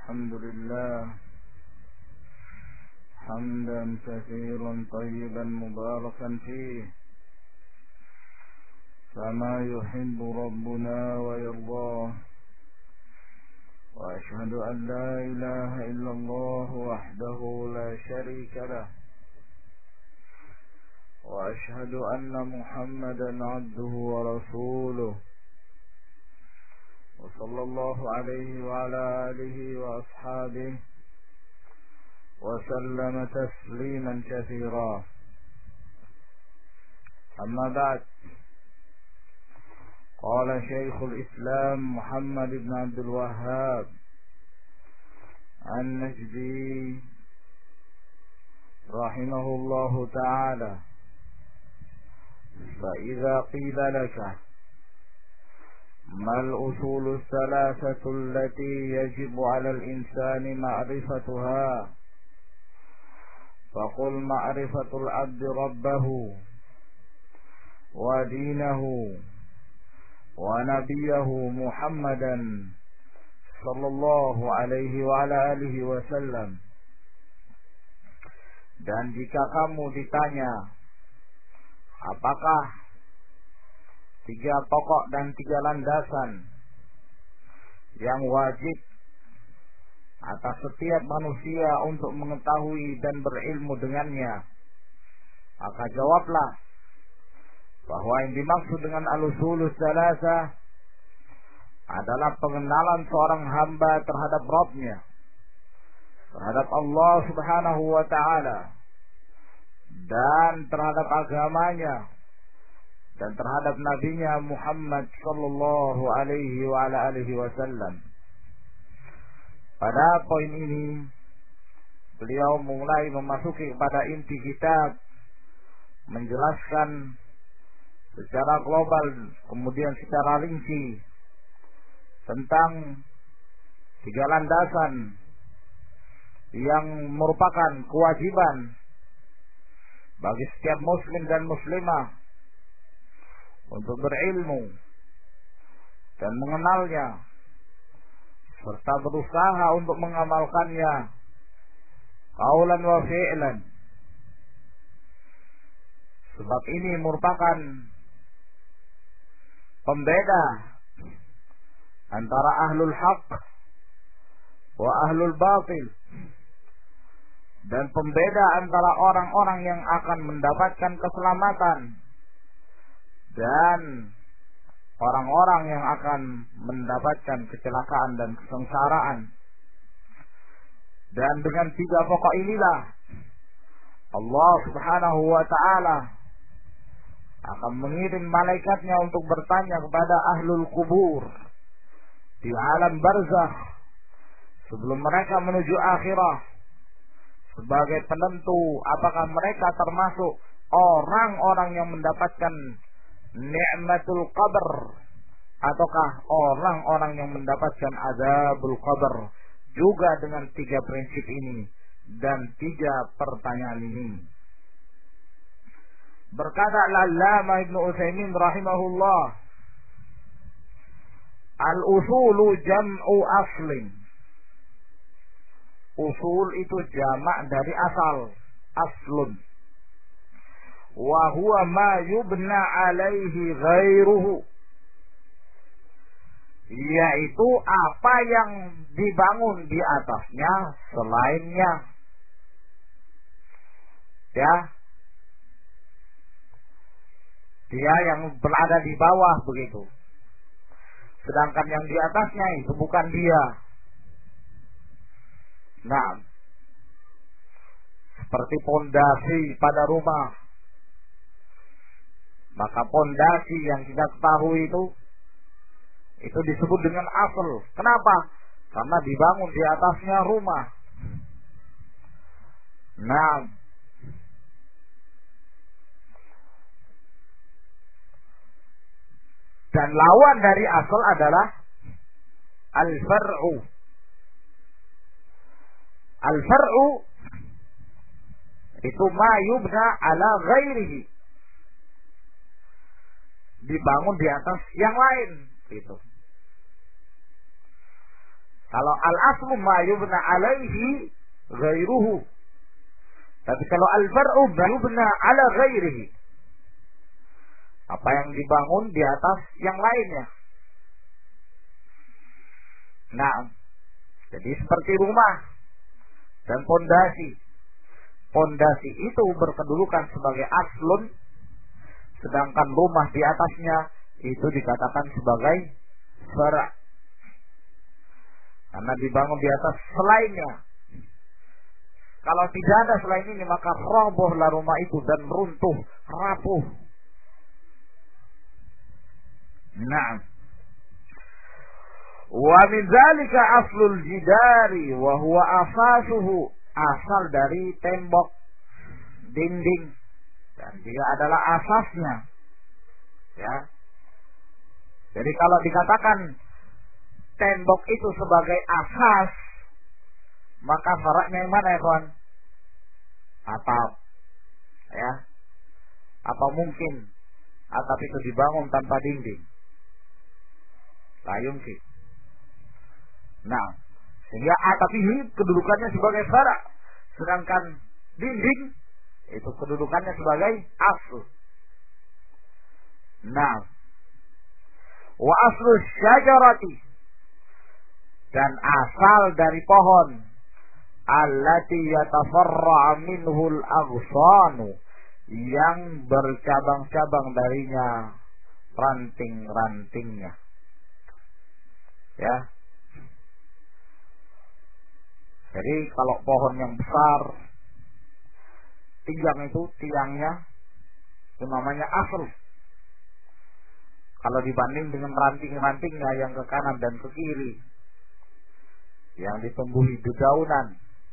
الحمد لله حمدا كثيرا طيبا مباركا فيه كما يحب ربنا ويرضاه، وأشهد أن لا إله إلا الله وحده لا شريك له، وأشهد أن محمدا عبده ورسوله، وصلى الله عليه وعلى آله وأصحابه وسلم تسليما كثيرا. أما بعد، قال شيخ الإسلام محمد بن عبد الوهاب النجدي رحمه الله تعالى: فإذا قيل لك ما الأصول الثلاثة التي يجب على الإنسان معرفتها؟ فقل معرفة العبد ربه ودينه ونبيه محمدا صلى الله عليه وعلى آله wasallam. Dan jika kamu ditanya apakah 3 pokok dan 3 landasan yang wajib atas setiap manusia untuk mengetahui dan berilmu dengannya, maka jawablah bahwa yang dimaksud dengan al-usulus tsalatsa adalah pengenalan seorang hamba terhadap Rabb-nya, terhadap Allah Subhanahu wa ta'ala, dan terhadap agamanya, dan terhadap nabinya Muhammad sallallahu alaihi wa ala alihi wasallam. Pada poin ini beliau mulai memasuki kepada inti kitab, menjelaskan secara global kemudian secara rinci tentang 3 landasan yang merupakan kewajiban bagi setiap muslim dan muslimah untuk berilmu dan mengenalnya serta berusaha untuk mengamalkannya qaulan wa fi'lan. Sebab ini merupakan pembeda antara ahlul haq wa ahlul batil, dan pembeda antara orang-orang yang akan mendapatkan keselamatan dan orang-orang yang akan mendapatkan kecelakaan dan kesengsaraan. Dan dengan 3 pokok inilah Allah Subhanahu wa ta'ala akan mengirim malaikatnya untuk bertanya kepada ahlul kubur di alam barzakh sebelum mereka menuju akhirah, sebagai penentu apakah mereka termasuk orang-orang yang mendapatkan ni'matul qabr ataukah orang-orang yang mendapatkan azabul qabr. Juga dengan 3 prinsip ini dan 3 pertanyaan ini. Berkata Al-Allamah Ibnu Utsaimin rahimahullah, al-usulu jam'u aslin. Usul itu jamak dari asal, aslun. Wa huwa ma yubna alaihi ghairuhu, yaitu apa yang dibangun di atasnya selainnya. Ya, dia yang berada di bawah begitu, sedangkan yang di atasnya itu bukan dia. Nah, seperti pondasi pada rumah, maka pondasi yang kita ketahui itu disebut dengan asal. Kenapa? Karena dibangun di atasnya rumah. Nah, dan lawan dari asal adalah al-far'u. Al-far'u itu ma yubna ala ghairihi, dibangun di atas yang lain gitu. Kalau al-aslu ma yubna alaihi ghairuhu. Tapi kalau al-far'u ma yubna ala ghairihi. Apa yang dibangun di atas yang lainnya. Nah, jadi seperti rumah dan pondasi. Pondasi itu berkedudukan sebagai aslun, sedangkan rumah di atasnya itu dikatakan sebagai fara'. Karena dibangun di atas selainnya. Kalau tidak ada selain ini, maka robohlah rumah itu dan runtuh, rapuh. Nah, wa min dzalika aslul jidari wa huwa asasuhu, asal dari tembok, dinding, dan dia adalah asasnya. Ya. Jadi kalau dikatakan tembok itu sebagai asas, maka faraknya yang mana ya kawan? Atap. Ya. Apa mungkin atap itu dibangun tanpa dinding? La yumkin. Nah, sehingga atap ini kedudukannya sebagai farak, sedangkan dinding itu kedudukannya sebagai asl. Nah, wa aslu syajarati, dan asal dari pohon, allati yatafarra' minhul aghsanu, yang bercabang-cabang darinya ranting-rantingnya. Ya. Jadi kalau pohon yang besar, tiangnya itu namanya asl. Kalau dibanding dengan ranting-rantingnya yang ke kanan dan ke kiri, yang ditumbuhi dedaunan,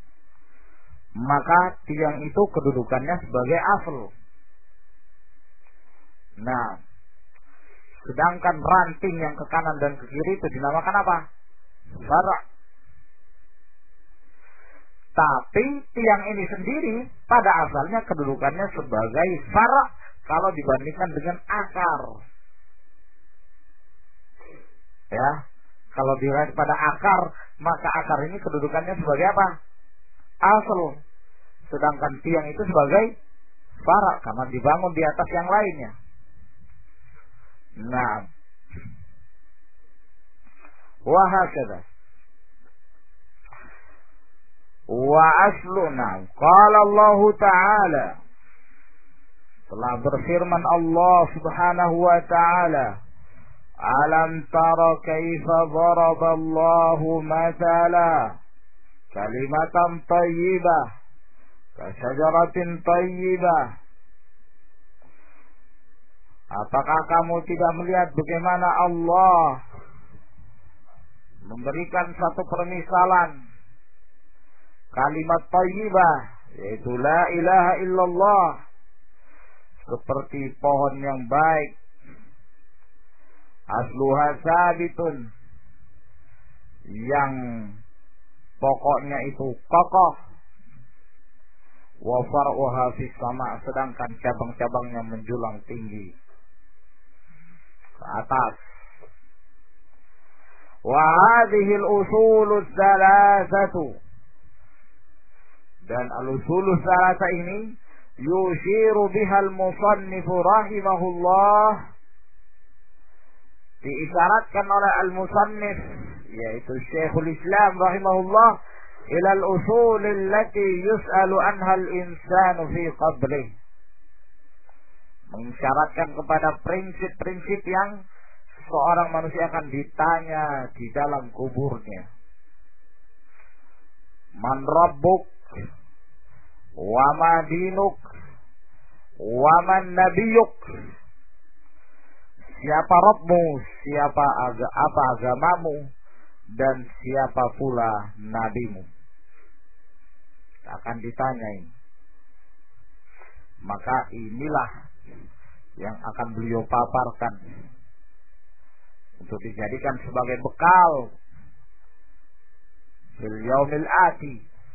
maka tiang itu kedudukannya sebagai asl. Nah, sedangkan ranting yang ke kanan dan ke kiri itu dinamakan apa? Fara'. Tapi tiang ini sendiri pada asalnya kedudukannya sebagai fara' kalau dibandingkan dengan akar. Ya, kalau dilihat pada akar, maka akar ini kedudukannya sebagai apa? Asal. Sedangkan tiang itu sebagai fara' karena dibangun di atas yang lainnya. Nah, wa hakadha. Wa asluna, qala Allah Ta'ala, telah berfirman Allah Subhanahu wa Ta'ala, alam tara kaifa daraba Allahu mathala kalimatan tayyibah kasyajaratin tayyibah. Apakah kamu tidak melihat bagaimana Allah memberikan satu permisalan kalimat tayyibah, yaitu la ilaha illallah, seperti pohon yang baik, asluha sabitun, yang pokoknya itu kokoh, wa far'uha fis sama', sedangkan cabang-cabangnya menjulang tinggi ke atas. Wa hadhihi al-usulus thalathatu, dan al-usulus thalatha ini yushiru biha al-musannif rahimahullah, diisyaratkan oleh al-musannif, yaitu Syekhul Islam rahimahullah, ila al-usul allati yus'alu anha al-insanu fi qabrih, mengisyaratkan kepada prinsip-prinsip yang seorang manusia akan ditanya di dalam kuburnya. Man rabbuk wa ma dinuk wa man nabiyuk, siapa Rabbmu, apa agamamu, dan siapa pula nabimu. Akan ditanyai. Maka inilah yang akan beliau paparkan untuk dijadikan sebagai bekal fil yaumil ati,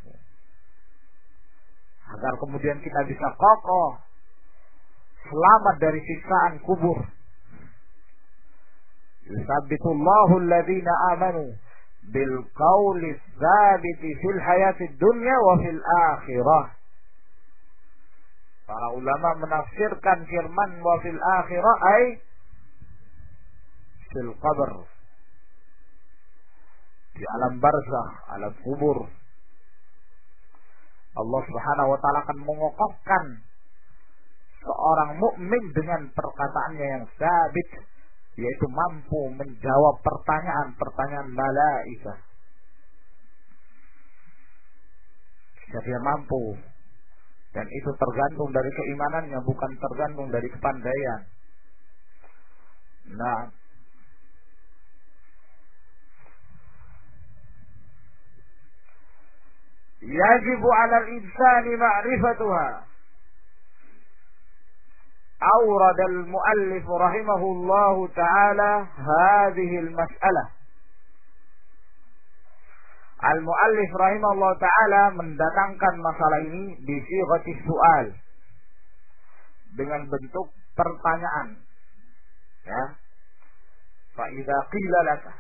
agar kemudian kita bisa kokoh selamat dari siksaan kubur. Yusabbitullahu alladhina amanu bil qawli tsabiti fil hayatid dunya wa fil akhirah. Para ulama menafsirkan firman wa fil akhirah ay fil qabr, di alam barzakh, alam kubur. Allah Subhanahu wa taala akan mengokohkan seorang mukmin dengan perkataannya yang sabit, yaitu mampu menjawab pertanyaan-pertanyaan malaikat. Jika dia mampu, dan itu tergantung dari keimanannya, bukan tergantung dari kepandaian. Nah, yajibu 'alal insani ma'rifatuha. أورد المؤلف رحمه الله تعالى هذه المسألة. Al-Muallif rahimahullah ta'ala mendatangkan masalah ini di sighatis su'al, dengan bentuk pertanyaan. Ya. Fa idza qila laka,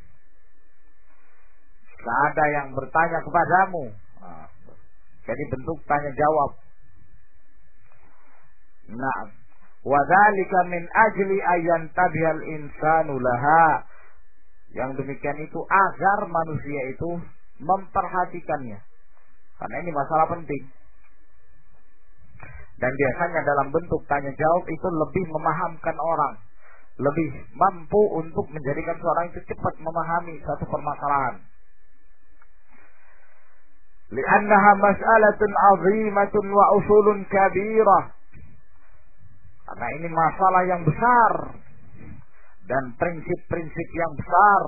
jika ada yang bertanya kepadamu, jadi bentuk tanya jawab. Nah, wa dzalika min ajli ayyan tabihal insanu laha. Yang demikian itu agar manusia itu memperhatikannya, karena ini masalah penting. Dan biasanya dalam bentuk tanya jawab itu lebih memahamkan orang, lebih mampu untuk menjadikan seorang itu cepat memahami satu permasalahan. Li'annaha mas'alatun 'azimatun wa usulun kabirah. Karena ini masalah yang besar dan prinsip-prinsip yang besar.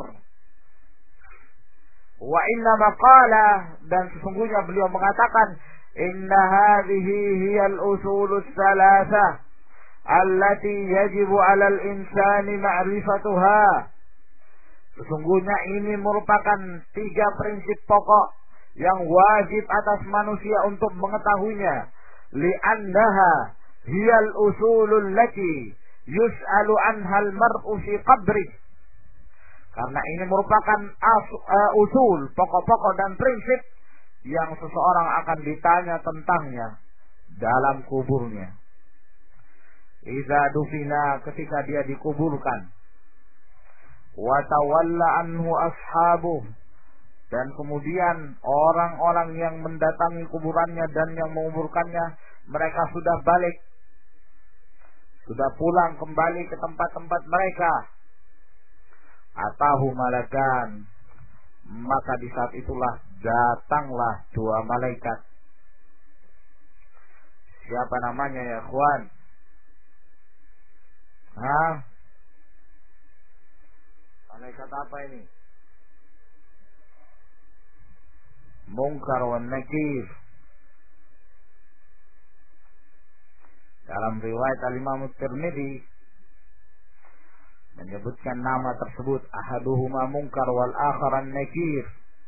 Wa inna maqala, dan sesungguhnya beliau mengatakan, inna hadhihi hiyal usulus salasah allati yajibu 'alal insani ma'rifatuha. Sesungguhnya ini merupakan 3 prinsip pokok yang wajib atas manusia untuk mengetahuinya. Li'annaha hiyal usulul lati yus'alu anhal mar'u fi qabri. Karena ini merupakan usul, pokok-pokok dan prinsip yang seseorang akan ditanya tentangnya dalam kuburnya. Idza dufina, ketika dia dikuburkan. Wa tawalla anhu ashabuh, dan kemudian orang-orang yang mendatangi kuburannya dan yang menguburkannya, mereka sudah balik, sudah pulang kembali ke tempat-tempat mereka. Atahu malakan, maka di saat itulah datanglah 2 malaikat. Siapa namanya ya ikhwan? Malaikat apa ini? Munkar wan Nakir. Dalam riwayat Al-Imam Tirmidzi menyebutkan nama tersebut, ahaduhuma Munkar wal akhar Nakir.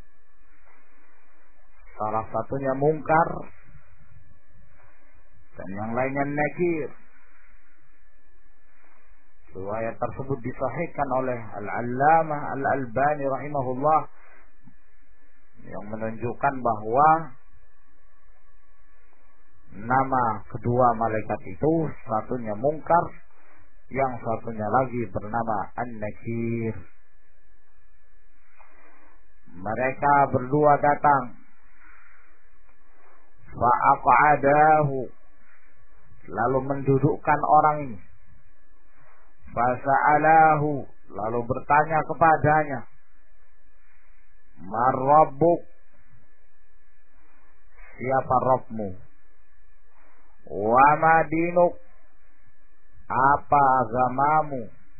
Salah satunya Munkar dan yang lainnya Nakir. Riwayat tersebut disahihkan oleh Al-Allamah Al-Albani rahimahullah, yang menunjukkan bahwa nama kedua malaikat itu, satunya Munkar, yang satunya lagi bernama An-Nakir. Mereka berdua datang. Fa'aqadahu, lalu mendudukkan orang ini. Fasa'alahu, lalu bertanya kepadanya, Mar-Rabbuk, siapa Rabbmu? Wa madinuk, apa agamamu?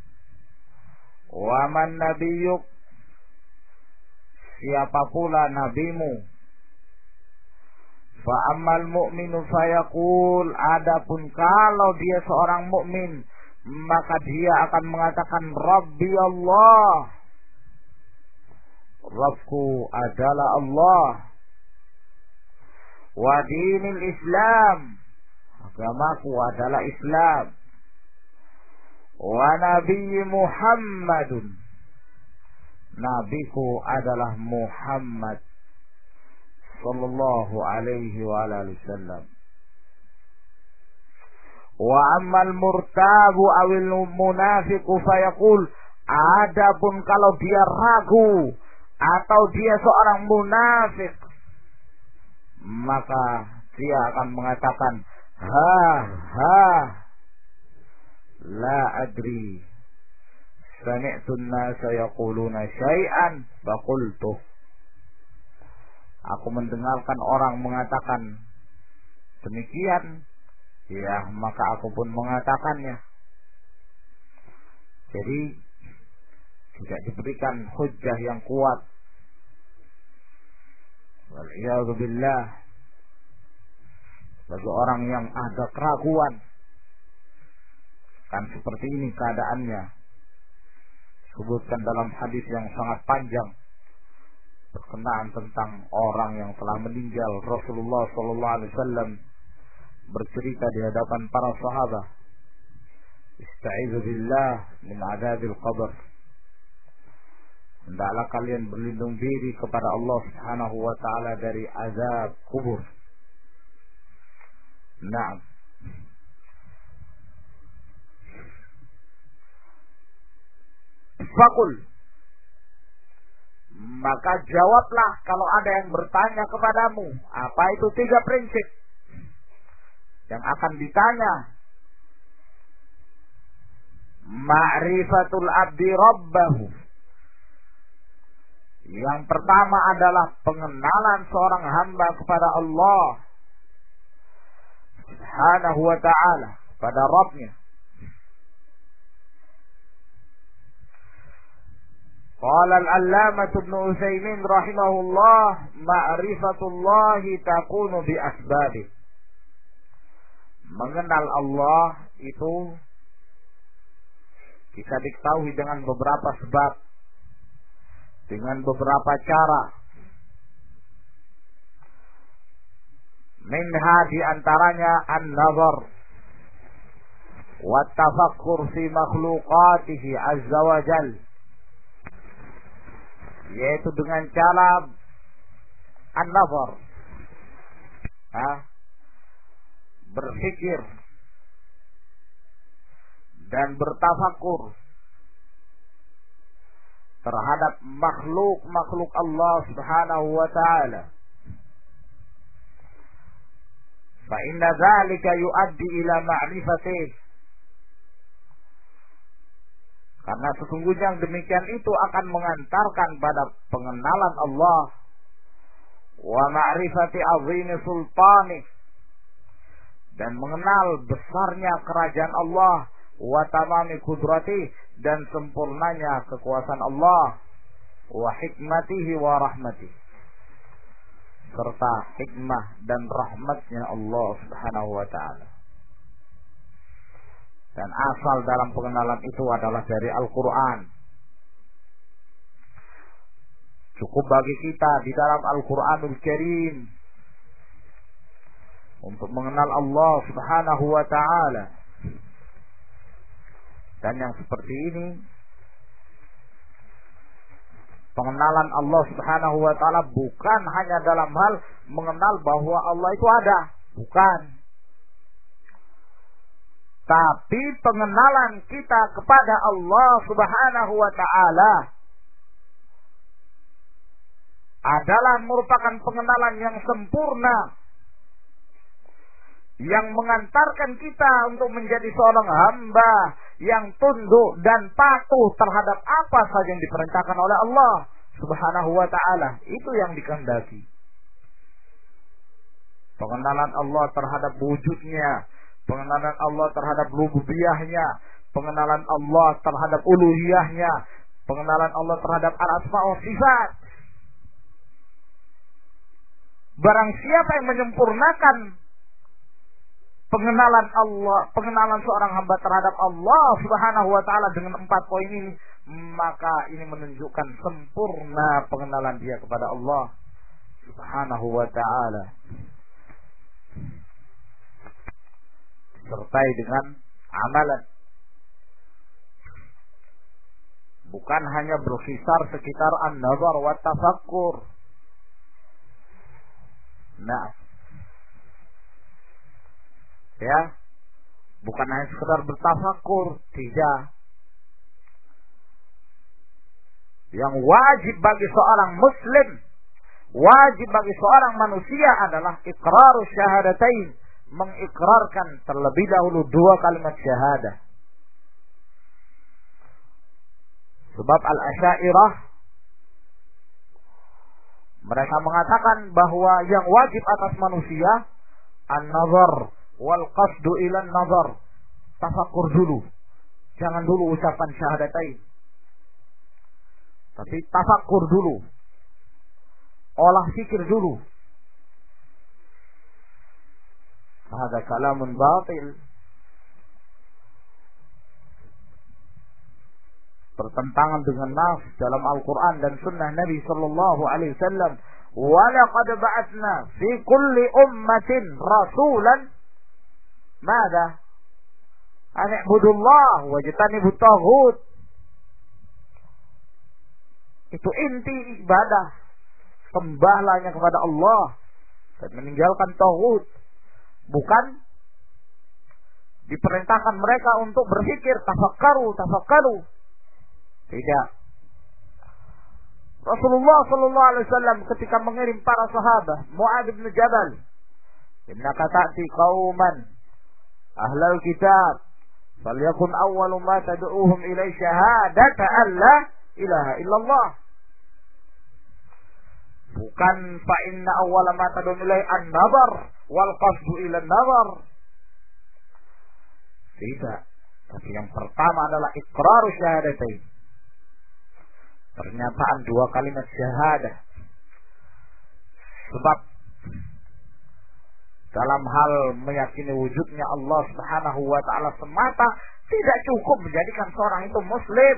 Wa man nabiyuk, siapa pula nabimu? Fa ammal mu'minu fayaqul, adapun kalau dia seorang mukmin, maka dia akan mengatakan Rabbi Allah, Rabbku adalah Allah. Wa dinil Islam, agamaku adalah Islam. Wa Nabi Muhammadun, nabiku adalah Muhammad sallallahu alaihi wa alihi wasallam. Wa ammal murtabu awil munafiqu fayaqul, adapun kalau dia ragu atau dia seorang munafik, maka dia akan mengatakan la adri sami'tu an-nasa yaquluna syai'an faqultu. Aku mendengarkan orang mengatakan demikian, ya maka aku pun mengatakannya. Jadi tidak diberikan hujjah yang kuat. Wal'iyadu billah, bagi orang yang ada keraguan, kan seperti ini keadaannya. Sebutkan dalam hadis yang sangat panjang berkenaan tentang orang yang telah meninggal. Rasulullah sallallahu alaihi wasallam bercerita di hadapan para sahabat, "Ista'izu billah min adzabil qabr." Hendaklah kalian berlindung diri kepada Allah Subhanahu wa taala dari azab kubur. Naam. Fakul, maka jawablah kalau ada yang bertanya kepadamu, apa itu 3 prinsip yang akan ditanya. Ma'rifatul abdi rabbahu. Yang pertama adalah pengenalan seorang hamba kepada Allah Subhanahu wa ta'ala, pada Rabbnya. Qala al-allamah Ibnu Utsaimin rahimahullah, ma'rifatullahi takunu bi asbabih. Mengenal Allah itu bisa diketahui dengan beberapa sebab, dengan beberapa cara. Minha di antaranya an-nazar wa tafakkur fi makhluqatihi azza wa jal, yaitu dengan cara an-nazar, berpikir dan bertafakur terhadap makhluk Allah Subhanahu wa ta'ala. Fa inna dzalika yuaddi ila ma'rifatih. Karena sesungguhnya yang demikian itu akan mengantarkan pada pengenalan Allah, wa ma'rifati 'azimi sultanih, dan mengenal besarnya kerajaan Allah, wa tamami qudrati, dan sempurnanya kekuasaan Allah, wa hikmatihi wa rahmatihi, serta hikmah dan rahmatnya Allah Subhanahu wa ta'ala. Dan asal dalam pengenalan itu adalah dari Al-Quran. Cukup bagi kita di dalam Al-Quranul Karim untuk mengenal Allah Subhanahu wa ta'ala. Dan yang seperti ini, pengenalan Allah Subhanahu wa ta'ala bukan hanya dalam hal mengenal bahwa Allah itu ada, bukan. Tapi pengenalan kita kepada Allah Subhanahu wa ta'ala adalah merupakan pengenalan yang sempurna, yang mengantarkan kita untuk menjadi seorang hamba yang tunduk dan patuh terhadap apa saja yang diperintahkan oleh Allah Subhanahu wa ta'ala. Itu yang dikehendaki. Pengenalan Allah terhadap wujudnya, pengenalan Allah terhadap rububiyahnya, pengenalan Allah terhadap uluhiyahnya, pengenalan Allah terhadap al-asma wa sifat. Barang siapa yang menyempurnakan pengenalan Allah, pengenalan seorang hamba terhadap Allah Subhanahu wa ta'ala dengan 4 poin ini, maka ini menunjukkan sempurna pengenalan dia kepada Allah Subhanahu wa ta'ala, sertai dengan amalan. Bukan hanya berkisar sekitar an-nazar wa tafakkur. Nah, ya, bukan hanya sekedar bertafakkur, tidak. Yang wajib bagi seorang muslim, wajib bagi seorang manusia adalah iqrarus syahadatain, mengikrarkan terlebih dahulu dua kalimat syahadah. Sebab al-Asy'ariyah mereka mengatakan bahwa yang wajib atas manusia an-nazar wal qasdu ila an-nazar. Tafakkur dulu. Jangan dulu ucapan syahadatain. Tapi tafakkur dulu. Olah fikir dulu. Hada kalamun batil. Bertentangan dengan nas dalam Al-Quran dan Sunnah Nabi Sallallahu Alaihi Wasallam. وَلَقَدْ بَعَثْنَا فِي كُلِّ أُمَّةٍ رَسُولًا ماذا؟ أَنِ اعْبُدُوا اللَّهَ وَاجْتَنِبُوا الطَّاغُوتَ. Itu inti ibadah. Sembahlah hanya kepada Allah dan meninggalkan tauhid. Bukan diperintahkan mereka untuk berpikir tafakkaru. Tidak. Rasulullah sallallahu alaihi wasallam ketika mengirim para sahabat, Mu'adz bin Jabal, "Innaka ta'ti qauman ahlal kitab, falyakun awwalu ma tad'uuhum ilaihi syahadata an la ilaha illallah." Bukan fa inna awwala ma tad'uuhum ilaihi an-nazar wal qasdu ila an-nazar. Tidak. Tapi yang pertama adalah iqrarus syahadatain. Pernyataan dua kalimat syahadah. Sebab dalam hal meyakini wujudnya Allah Subhanahu wa ta'ala semata tidak cukup menjadikan seorang itu muslim.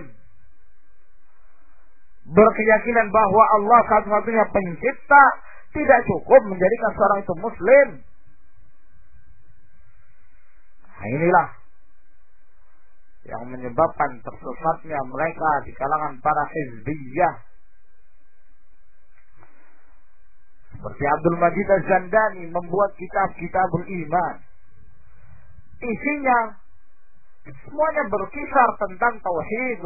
Berkeyakinan bahwa Allah satu-satunya pencipta tidak cukup menjadikan seorang itu muslim. Nah, inilah yang menyebabkan tersesatnya mereka di kalangan para hizbiyah. Seperti Abdul Majid Az-Zandani membuat kitab-kitabul iman. Isinya semuanya berkisar tentang tauhid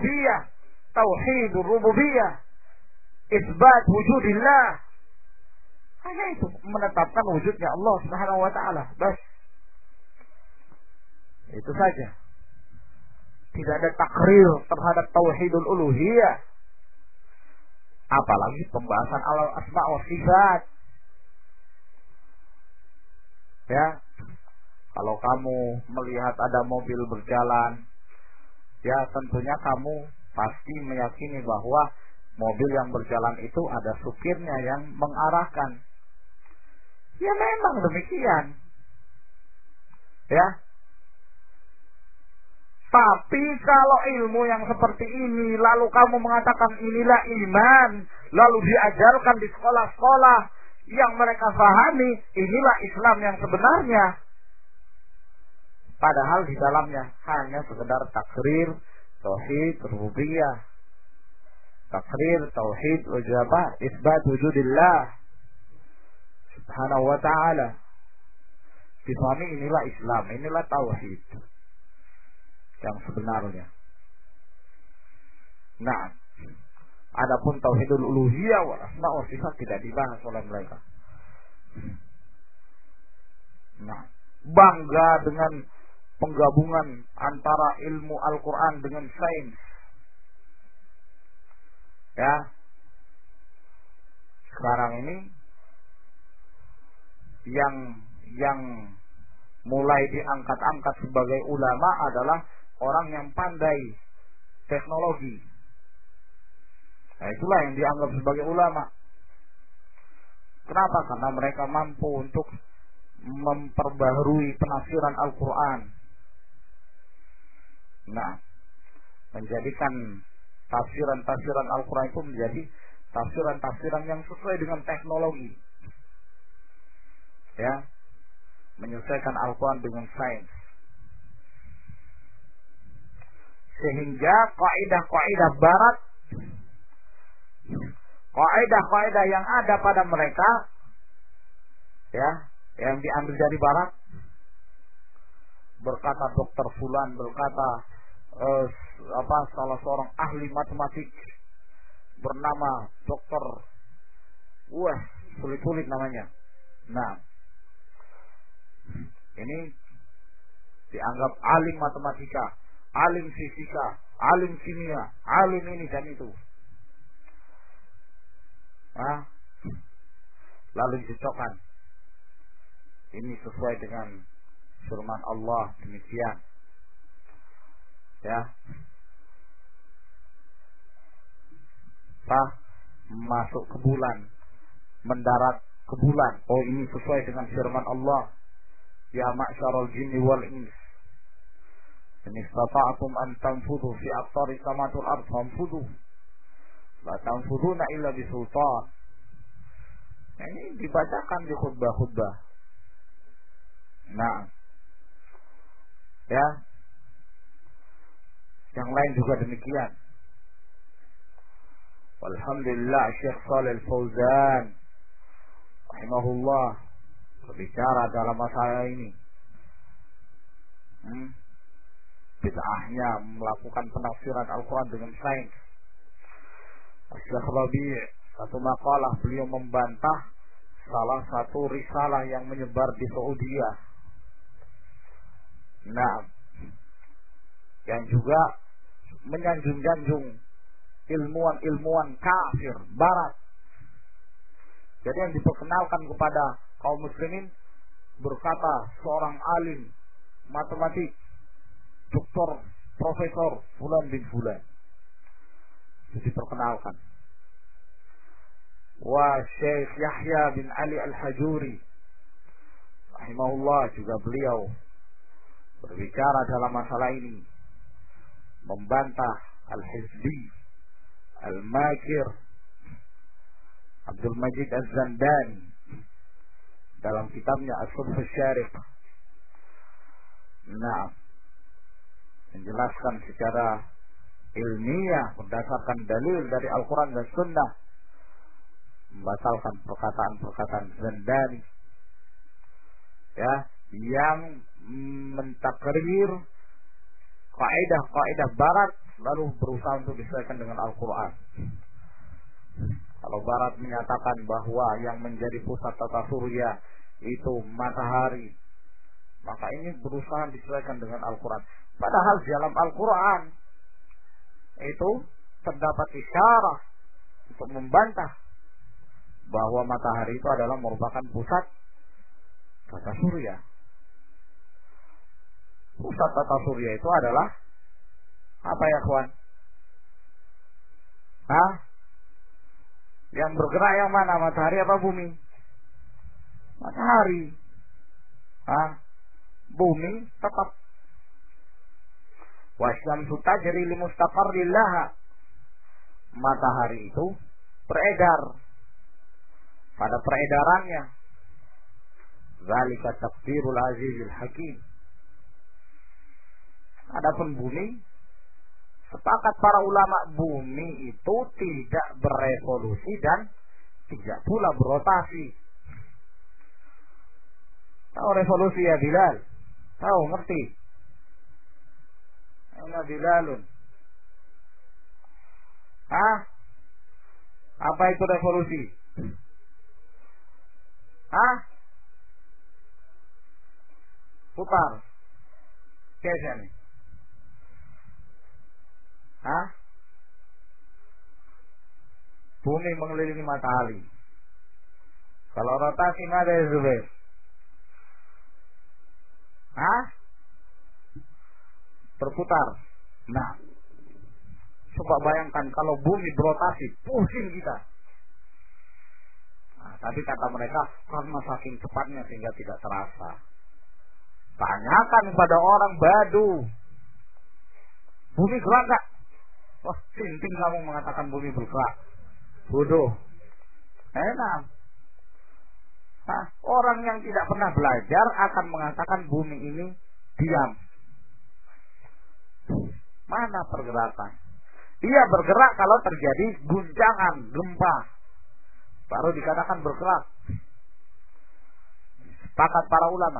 rububiyah, isbat wujudillah. Hanya itu, menetapkan wujudnya Allah Subhanahu wa ta'ala. Bas. Itu saja. Tidak ada takrir terhadap tauhidul uluhiyah. Apalagi pembahasan al-asma wa sifat. Ya. Kalau kamu melihat ada mobil berjalan, ya tentunya kamu pasti meyakini bahwa mobil yang berjalan itu ada supirnya yang mengarahkan. Ya memang demikian. Ya. Tapi kalau ilmu yang seperti ini, lalu kamu mengatakan inilah iman, lalu diajarkan di sekolah-sekolah yang mereka pahami, inilah Islam yang sebenarnya. Padahal di dalamnya hanya sekedar takrir, tauhid, rububiyah. Takrir, tauhid, ujabah, isbat wujudillah Subhanahu wa ta'ala. Difahami inilah Islam, inilah tauhid yang sebenarnya. Nah, adapun tauhidul uluhiyah wal asma wa sifat tidak dibahas oleh mereka. Nah, bangga dengan penggabungan antara ilmu Al-Quran dengan sains. Ya, sekarang ini yang mulai diangkat-angkat sebagai ulama adalah orang yang pandai teknologi. Nah, itulah yang dianggap sebagai ulama. Kenapa? Karena mereka mampu untuk memperbaharui penafsiran Al-Quran. Nah, menjadikan tafsiran-tafsiran Al-Quran itu menjadi tafsiran-tafsiran yang sesuai dengan teknologi. Ya, menyesuaikan Al-Quran dengan sains. Sehingga kaidah-kaidah barat, kaidah-kaidah yang ada pada mereka, ya, yang diambil dari barat, berkata dokter fulan, berkata salah seorang ahli matematik bernama dokter, sulit-sulit namanya. Nah, ini dianggap alim matematika, alim fisika, alim kimia, alim ini dan itu. Lalu dicocokkan. Ini sesuai dengan firman Allah demikian. Ya. Masuk ke bulan, mendarat ke bulan. Oh, ini sesuai dengan firman Allah. Ya ma'syaral jinni wal ins, in istata'tum an tanfudhu fi aqtari samatul ard fanfudhu la tanfuduna illa bisultan. Ini dibacakan di khutbah-khutbah. Nah, ya, yang lain juga demikian. Alhamdulillah, Syekh Shalih Al-Fauzan rahimahullah berbicara dalam masalah ini. Bid'ahnya melakukan penafsiran Al-Quran dengan sains. Syekh Rabi' satu makalah beliau membantah salah satu risalah yang menyebar di Saudi. Nah, yang juga menyanjung-janjung ilmuwan-ilmuwan kafir barat. Jadi yang diperkenalkan kepada kaum muslimin, berkata seorang alim matematik, doktor, profesor fulan bin fulan, itu diperkenalkan. Syekh Yahya bin Ali Al-Hajuri rahimahullah juga beliau berbicara dalam masalah ini, membantah Al-Hizbi, Al-Makir, Abdul Majid Az-Zandani dalam kitabnya As-Subh Asy-Syariq. Nah, menjelaskan secara ilmiah berdasarkan dalil dari Al-Quran dan Sunnah, membatalkan perkataan-perkataan Zandani, ya, yang mentakrir kaidah-kaidah barat lalu berusaha untuk disesuaikan dengan Al-Quran. Kalau barat menyatakan bahwa yang menjadi pusat tata surya itu matahari, maka ini berusaha disesuaikan dengan Al-Quran. Padahal di dalam Al-Quran itu terdapat isyarat untuk membantah bahwa matahari itu adalah merupakan pusat tata surya. Pusat tata surya itu adalah apa ya, kawan? Yang bergerak yang mana? Matahari apa bumi? Matahari. Bumi tetap. Wasyamsu tajri li mustaqarrin laha. Matahari itu beredar pada peredarannya. Zalika taqdirul azizil hakim. Adapun bumi, sepakat para ulama, bumi itu tidak berevolusi dan tidak pula berotasi. Tahu revolusi ya Bilal? Tahu, ngerti? Aina Bilalun? Apa itu revolusi? Putar. Kayaknya nih. Bumi mengelilingi matahari. Kalau rotasi nggak ada Zubair. Berputar. Nah, coba bayangkan kalau bumi berotasi, pusing kita. Tapi kata mereka, karena saking cepatnya sehingga tidak terasa. Tanyakan pada orang Badu, bumi gerak gak? Wah, sinting kamu mengatakan bumi bergerak. Bodoh. Enak. Orang yang tidak pernah belajar akan mengatakan bumi ini diam. Mana pergerakan? Dia bergerak kalau terjadi guncangan, gempa. Baru dikatakan bergerak. Sepakat para ulama.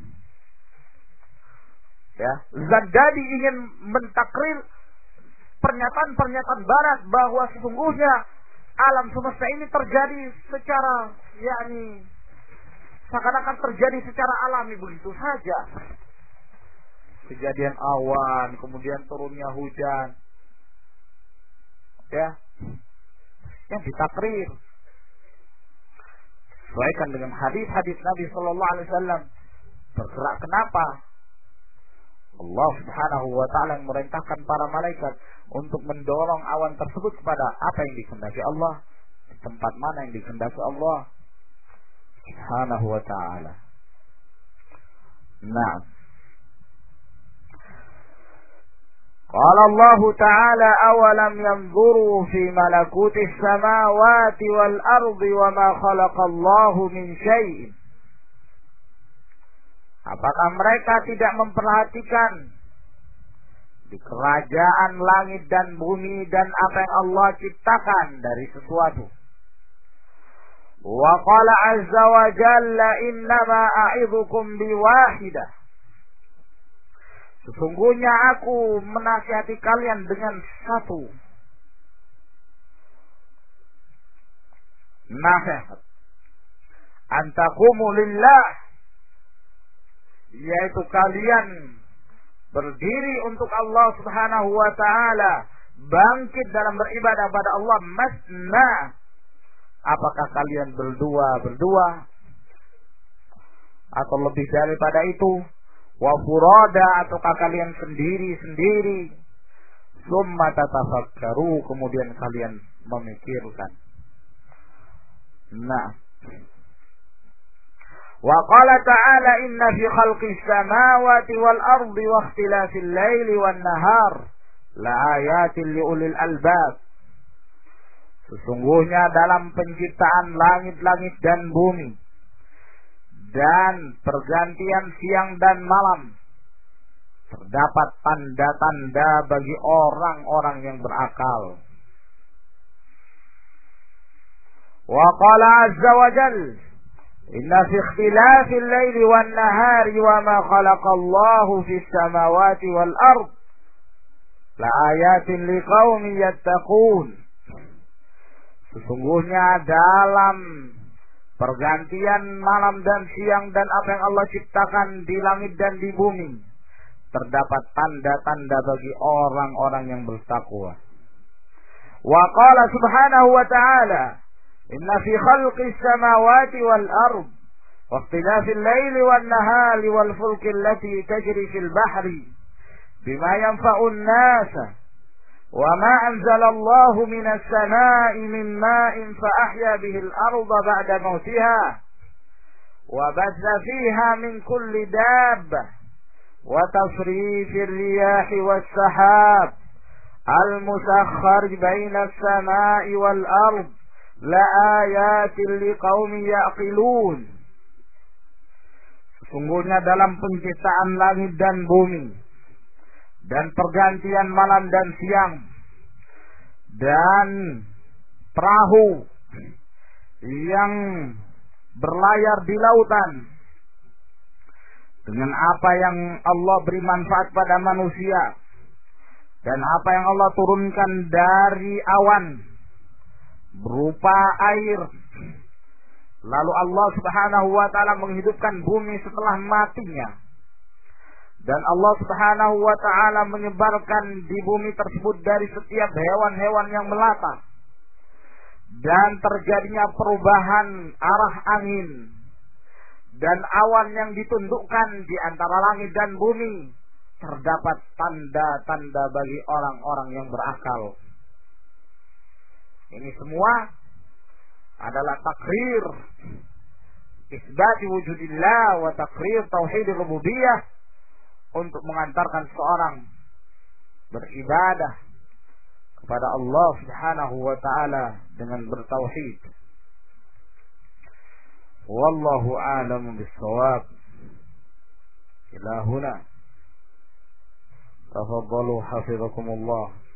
Ya, Zandadi ingin mentakrir pernyataan-pernyataan barat bahwa sesungguhnya alam semesta ini terjadi secara seakan-akan terjadi secara alami begitu saja. Kejadian awan, kemudian turunnya hujan. Ya. Yang ditakrir. Sesuaikan dengan hadis-hadis Nabi sallallahu alaihi wasallam. Bergerak kenapa? Allah Subhanahu wa taala yang merintahkan para malaikat untuk mendorong awan tersebut kepada apa yang dikehendaki Allah, di tempat mana yang dikehendaki Allah Subhanahu wa taala. Nah, qala Allah ta'ala awalam yanzuru fi malakutis samawati wal ardi wa ma khalaqallahu min syai'in. Apakah mereka tidak memperhatikan di kerajaan langit dan bumi dan apa yang Allah ciptakan dari sesuatu? Wa qala azza wa jalla innama a'idhukum biwahidah. Sesungguhnya aku menasihati kalian dengan satu nasihat. Antaqumu lillah, yaitu kalian berdiri untuk Allah Subhanahu wa taala, bangkit dalam beribadah pada Allah masna. Apakah kalian berdua atau lebih daripada itu? Wa furada, ataukah kalian sendiri-sendiri? Summa tatafakkaru, kemudian kalian memikirkan. Nah, wa qala ta'ala inna fi khalqis samawati wal ardi wa ikhtilafil laili wan nahar la ayatin li ulil albab. Sesungguhnya dalam penciptaan langit-langit dan bumi dan pergantian siang dan malam terdapat tanda-tanda bagi orang-orang yang berakal. Wa qala azza wa jalla inna fi ikhtilafil laili wan nahari wa ma khalaqallahu fis samawati wal ard la ayatin liqaumin yattaqun. Sesungguhnya dalam pergantian malam dan siang dan apa yang Allah ciptakan di langit dan di bumi terdapat tanda-tanda bagi orang-orang yang bertakwa. Wa qala subhanahu wa ta'ala inna fi khalqis samawati wal ard wa ikhtilafil laili wan nahari wal fulki allati tajri fil bahri bima yanfa'un nasa وما أنزل الله من السماء من ماء فأحيا به الأرض بعد موتها وبث فيها من كل دابة وتصريف الرياح والسحاب المسخر بين السماء والأرض لآيات لقوم يعقلون. Sesungguhnya dalam penciptaan langit dan bumi dan pergantian malam dan siang dan perahu yang berlayar di lautan dengan apa yang Allah beri manfaat pada manusia dan apa yang Allah turunkan dari awan berupa air, lalu Allah Subhanahu wa ta'ala menghidupkan bumi setelah matinya. Dan Allah Subhanahu wa ta'ala menyebarkan di bumi tersebut dari setiap hewan-hewan yang melata. Dan terjadinya perubahan arah angin. Dan awan yang ditundukkan di antara langit dan bumi. Terdapat tanda-tanda bagi orang-orang yang berakal. Ini semua adalah takrir isbati wujudillah wa takrir tauhid rububiyah, untuk mengantarkan seorang beribadah kepada Allah Subhanahu wa ta'ala dengan bertauhid. Wallahu a'lamu bis-shawab. Ila huna Tafadhalu hafizakumullah.